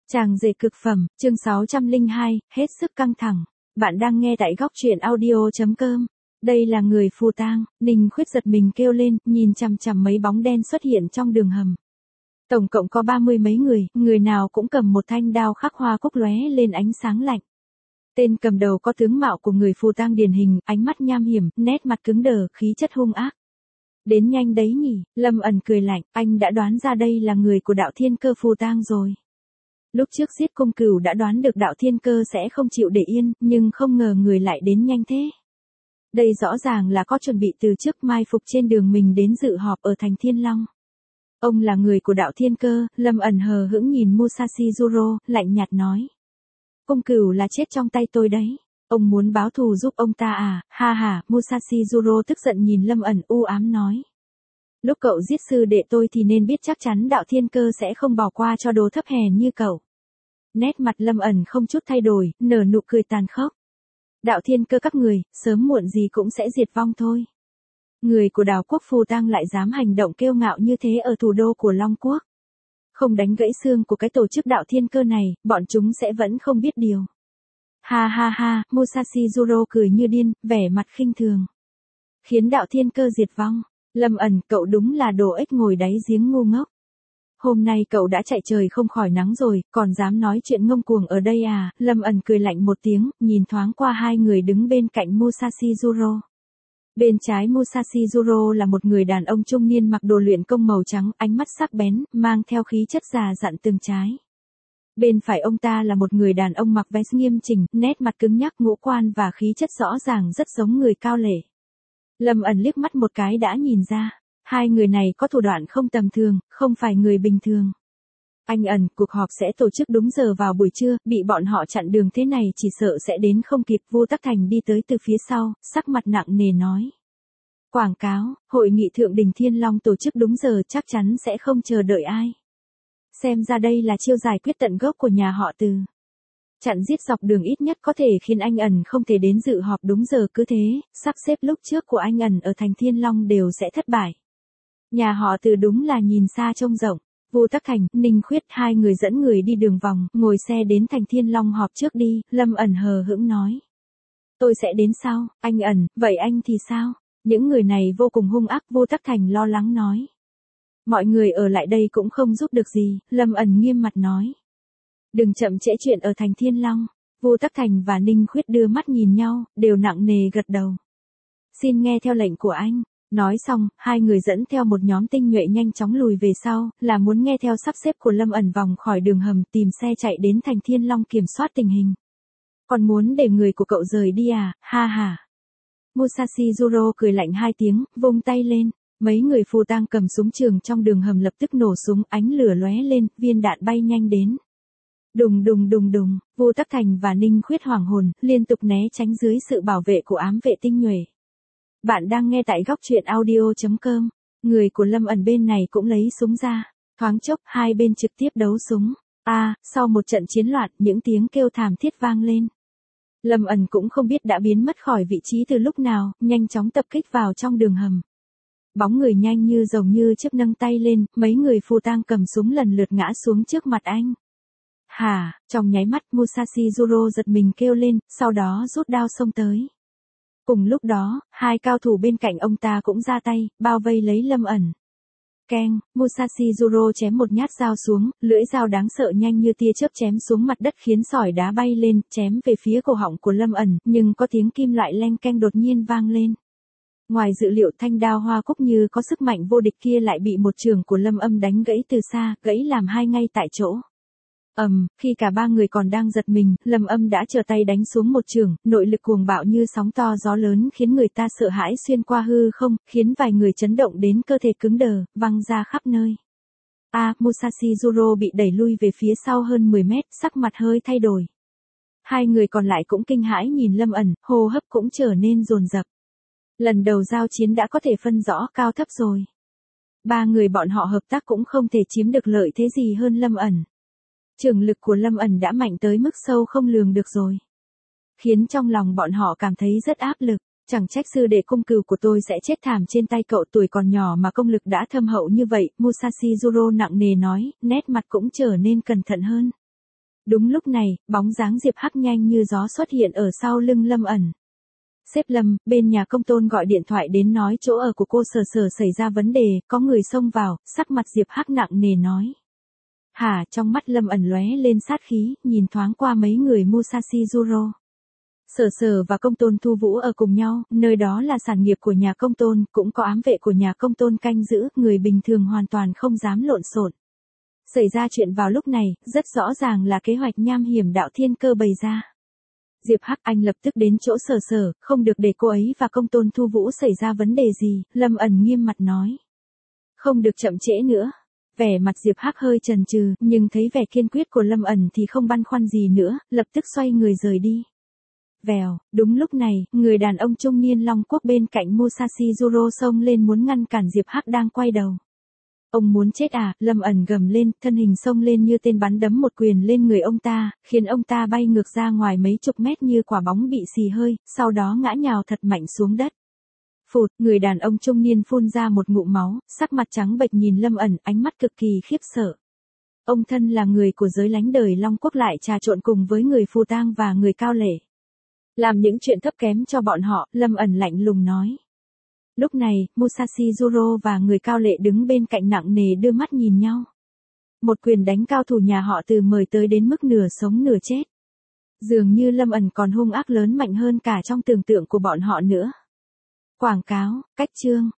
Chàng rể cực phẩm, chương 602, hết sức căng thẳng. Bạn đang nghe tại góc truyện audio.com. Đây là người phù tang, Ninh Khuyết giật mình kêu lên, nhìn chằm chằm mấy bóng đen xuất hiện trong đường hầm. Tổng cộng có 30 mấy người, người nào cũng cầm một thanh đao khắc hoa cúc lóe lên ánh sáng lạnh. Tên cầm đầu có tướng mạo của người phù tang điển hình, ánh mắt nham hiểm, nét mặt cứng đờ, khí chất hung ác. Đến nhanh đấy nhỉ, Lâm ẩn cười lạnh, anh đã đoán ra đây là người của đạo thiên cơ phù tang rồi. Lúc trước giết cung cửu đã đoán được đạo thiên cơ sẽ không chịu để yên, nhưng không ngờ người lại đến nhanh thế. Đây rõ ràng là có chuẩn bị từ trước, mai phục trên đường mình đến dự họp ở thành Thiên Long. Ông là người của đạo thiên cơ, Lâm ẩn hờ hững nhìn Musashi Zuro, lạnh nhạt nói. Cung cửu là chết trong tay tôi đấy. Ông muốn báo thù giúp ông ta à, ha ha, Musashi Zuro tức giận nhìn Lâm ẩn u ám nói. Lúc cậu giết sư đệ tôi thì nên biết chắc chắn đạo thiên cơ sẽ không bỏ qua cho đồ thấp hèn như cậu. Nét mặt Lâm ẩn không chút thay đổi, nở nụ cười tàn khốc. Đạo thiên cơ các người, sớm muộn gì cũng sẽ diệt vong thôi. Người của đảo quốc phù tang lại dám hành động kiêu ngạo như thế ở thủ đô của Long Quốc. Không đánh gãy xương của cái tổ chức đạo thiên cơ này, bọn chúng sẽ vẫn không biết điều. Ha ha ha, Musashi Zuro cười như điên, vẻ mặt khinh thường. Khiến đạo thiên cơ diệt vong. Lâm ẩn, cậu đúng là đồ ếch ngồi đáy giếng ngu ngốc. Hôm nay cậu đã chạy trời không khỏi nắng rồi, còn dám nói chuyện ngông cuồng ở đây à? Lâm ẩn cười lạnh một tiếng, nhìn thoáng qua hai người đứng bên cạnh Musashi Zuro. Bên trái Musashi Zuro là một người đàn ông trung niên mặc đồ luyện công màu trắng, ánh mắt sắc bén, mang theo khí chất già dặn từng trái. Bên phải ông ta là một người đàn ông mặc vest nghiêm chỉnh, nét mặt cứng nhắc, ngũ quan và khí chất rõ ràng rất giống người cao lệ. Lâm ẩn liếc mắt một cái đã nhìn ra, hai người này có thủ đoạn không tầm thường, không phải người bình thường. Anh ẩn, cuộc họp sẽ tổ chức đúng giờ vào buổi trưa, bị bọn họ chặn đường thế này chỉ sợ sẽ đến không kịp. Vu Tắc Thành đi tới từ phía sau, sắc mặt nặng nề nói. Quảng cáo, hội nghị thượng đỉnh Thiên Long tổ chức đúng giờ chắc chắn sẽ không chờ đợi ai. Xem ra đây là chiêu giải quyết tận gốc của nhà họ Từ. Chặn giết dọc đường ít nhất có thể khiến anh ẩn không thể đến dự họp đúng giờ, cứ thế, sắp xếp lúc trước của anh ẩn ở thành Thiên Long đều sẽ thất bại. Nhà họ Từ đúng là nhìn xa trông rộng. Vu Tắc Thành, Ninh Khuyết hai người dẫn người đi đường vòng, ngồi xe đến thành Thiên Long họp trước đi, Lâm ẩn hờ hững nói. Tôi sẽ đến sau, anh ẩn, vậy anh thì sao? Những người này vô cùng hung ác, Vu Tắc Thành lo lắng nói. Mọi người ở lại đây cũng không giúp được gì, Lâm ẩn nghiêm mặt nói. Đừng chậm trễ chuyện ở thành Thiên Long. Vu Tắc Thành và Ninh Khuyết đưa mắt nhìn nhau, đều nặng nề gật đầu. Xin nghe theo lệnh của anh. Nói xong, hai người dẫn theo một nhóm tinh nhuệ nhanh chóng lùi về sau, là muốn nghe theo sắp xếp của Lâm ẩn vòng khỏi đường hầm tìm xe chạy đến thành Thiên Long kiểm soát tình hình. Còn muốn để người của cậu rời đi à, ha ha. Musashi Zuro cười lạnh hai tiếng, vung tay lên. Mấy người phù tang cầm súng trường trong đường hầm lập tức nổ súng, ánh lửa lóe lên, viên đạn bay nhanh đến. Đùng đùng đùng đùng, Vu Tắc Thành và Ninh Khuyết hoảng hồn, liên tục né tránh dưới sự bảo vệ của ám vệ tinh nhuệ. Bạn đang nghe tại góc truyện audio.com. Người của Lâm ẩn bên này cũng lấy súng ra. Thoáng chốc, hai bên trực tiếp đấu súng. Sau một trận chiến loạn, những tiếng kêu thảm thiết vang lên. Lâm ẩn cũng không biết đã biến mất khỏi vị trí từ lúc nào, nhanh chóng tập kích vào trong đường hầm. Bóng người nhanh như rồng như chớp nâng tay lên, mấy người phù tang cầm súng lần lượt ngã xuống trước mặt anh. Hả, trong nháy mắt Musashi Zuro giật mình kêu lên, sau đó rút đao xông tới. Cùng lúc đó, hai cao thủ bên cạnh ông ta cũng ra tay, bao vây lấy Lâm ẩn. Keng, Musashi Zuro chém một nhát dao xuống, lưỡi dao đáng sợ nhanh như tia chớp chém xuống mặt đất khiến sỏi đá bay lên, chém về phía cổ họng của Lâm ẩn, nhưng có tiếng kim loại leng keng đột nhiên vang lên. Ngoài dự liệu, thanh đao hoa cúc như có sức mạnh vô địch kia lại bị một chưởng của Lâm Âm đánh gãy từ xa, gãy làm hai ngay tại chỗ. Khi cả ba người còn đang giật mình, Lâm Âm đã trở tay đánh xuống một chưởng, nội lực cuồng bạo như sóng to gió lớn khiến người ta sợ hãi xuyên qua hư không, khiến vài người chấn động đến cơ thể cứng đờ, văng ra khắp nơi. Musashi Zuro bị đẩy lui về phía sau hơn 10 mét, sắc mặt hơi thay đổi. Hai người còn lại cũng kinh hãi nhìn Lâm ẩn, hô hấp cũng trở nên dồn dập. Lần đầu giao chiến đã có thể phân rõ cao thấp rồi. Ba người bọn họ hợp tác cũng không thể chiếm được lợi thế gì hơn Lâm ẩn. Trường lực của Lâm ẩn đã mạnh tới mức sâu không lường được rồi. Khiến trong lòng bọn họ cảm thấy rất áp lực. Chẳng trách sư đệ cung cừu của tôi sẽ chết thảm trên tay cậu, tuổi còn nhỏ mà công lực đã thâm hậu như vậy. Musashi Zuro nặng nề nói, nét mặt cũng trở nên cẩn thận hơn. Đúng lúc này, bóng dáng Diệp Hắc nhanh như gió xuất hiện ở sau lưng Lâm ẩn. Sếp Lâm, bên nhà công tôn gọi điện thoại đến nói chỗ ở của cô Sở Sở xảy ra vấn đề, có người xông vào, sắc mặt Diệp Hắc nặng nề nói. Hả, trong mắt Lâm ẩn lóe lên sát khí, nhìn thoáng qua mấy người Musashi Juro. Sở Sở và công tôn Thu Vũ ở cùng nhau, nơi đó là sản nghiệp của nhà công tôn, cũng có ám vệ của nhà công tôn canh giữ, người bình thường hoàn toàn không dám lộn xộn. Xảy ra chuyện vào lúc này, rất rõ ràng là kế hoạch nham hiểm đạo thiên cơ bày ra. Diệp Hắc anh lập tức đến chỗ Sở Sở, không được để cô ấy và công tôn Thu Vũ xảy ra vấn đề gì, Lâm ẩn nghiêm mặt nói. Không được chậm trễ nữa. Vẻ mặt Diệp Hắc hơi chần chừ, nhưng thấy vẻ kiên quyết của Lâm ẩn thì không băn khoăn gì nữa, lập tức xoay người rời đi. Vèo, đúng lúc này, người đàn ông trung niên Long Quốc bên cạnh Musashi Juro xông lên muốn ngăn cản Diệp Hắc đang quay đầu. Ông muốn chết à, Lâm ẩn gầm lên, thân hình xông lên như tên bắn đấm một quyền lên người ông ta, khiến ông ta bay ngược ra ngoài mấy chục mét như quả bóng bị xì hơi, sau đó ngã nhào thật mạnh xuống đất. Phụt, người đàn ông trung niên phun ra một ngụm máu, sắc mặt trắng bệch nhìn Lâm ẩn, ánh mắt cực kỳ khiếp sợ. Ông thân là người của giới lánh đời Long Quốc lại trà trộn cùng với người phù tang và người cao lệ. Làm những chuyện thấp kém cho bọn họ, Lâm ẩn lạnh lùng nói. Lúc này, Musashi Juro và người cao lệ đứng bên cạnh nặng nề đưa mắt nhìn nhau. Một quyền đánh cao thủ nhà họ Từ mời tới đến mức nửa sống nửa chết. Dường như Lâm ẩn còn hung ác lớn mạnh hơn cả trong tưởng tượng của bọn họ nữa. Quảng cáo, cách chương.